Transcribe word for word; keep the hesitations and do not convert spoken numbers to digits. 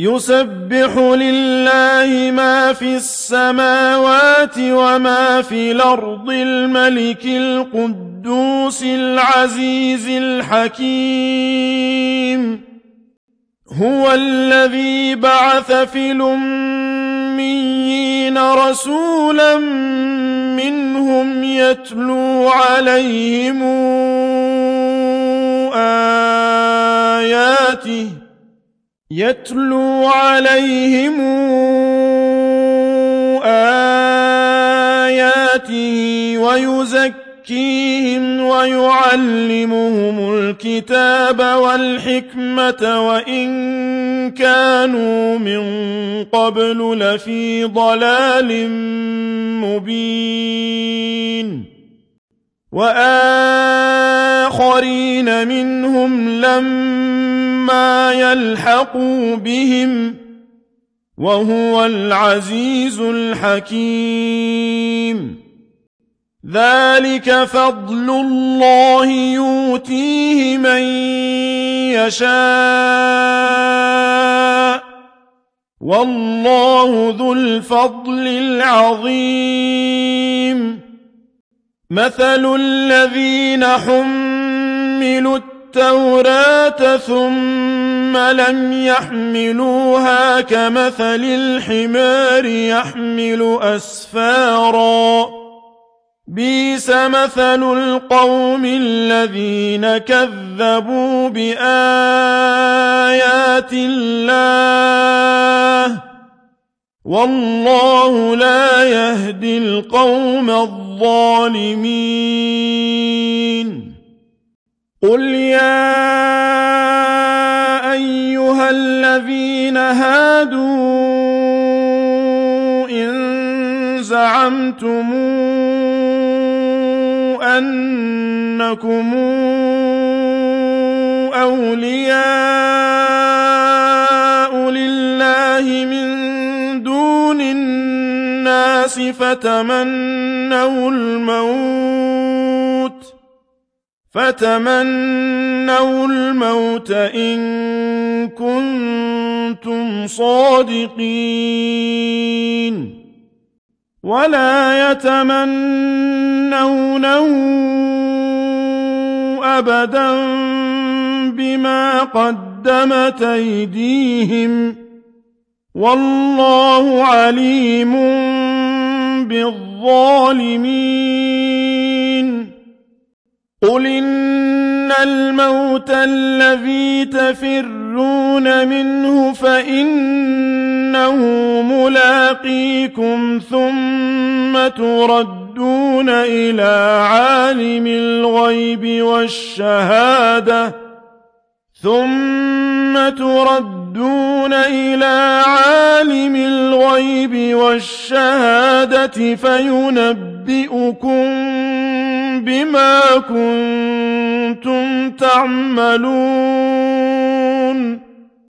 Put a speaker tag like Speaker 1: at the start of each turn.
Speaker 1: يسبح لله ما في السماوات وما في الأرض الملك القدوس العزيز الحكيم هو الذي بعث في الأميين رسولا منهم يتلو عليهم آياته يتلو عليهم آياته ويزكيهم ويعلمهم الكتاب والحكمة وإن كانوا من قبل لفي ضلال مبين وآخرين منهم لما يلحقوا بهم وهو العزيز الحكيم ذلك فضل الله يؤتيه من يشاء والله ذو الفضل العظيم مثل الذين حملوا التوراة ثم لم يحملوها كمثل الحمار يحمل أسفارا بئس مثل القوم الذين كذبوا بآيات الله والله لا يهدي القوم الظالمين قل يا أيها الذين هادوا إن زعمتم أنكم أولياء لله من دون الناس فتمنوا الموت فتمنوا الموت إن كنتم صادقين ولا يتمنونه أبدا بما قدمت أيديهم والله عليم بالظالمين قل إن الموت الذي تفرون منه فإنه ملاقيكم ثم تردون إلى عالم الغيب والشهادة ثم تردون إلى عالم الغيب والشهادة فينبئكم بما كنتم تعملون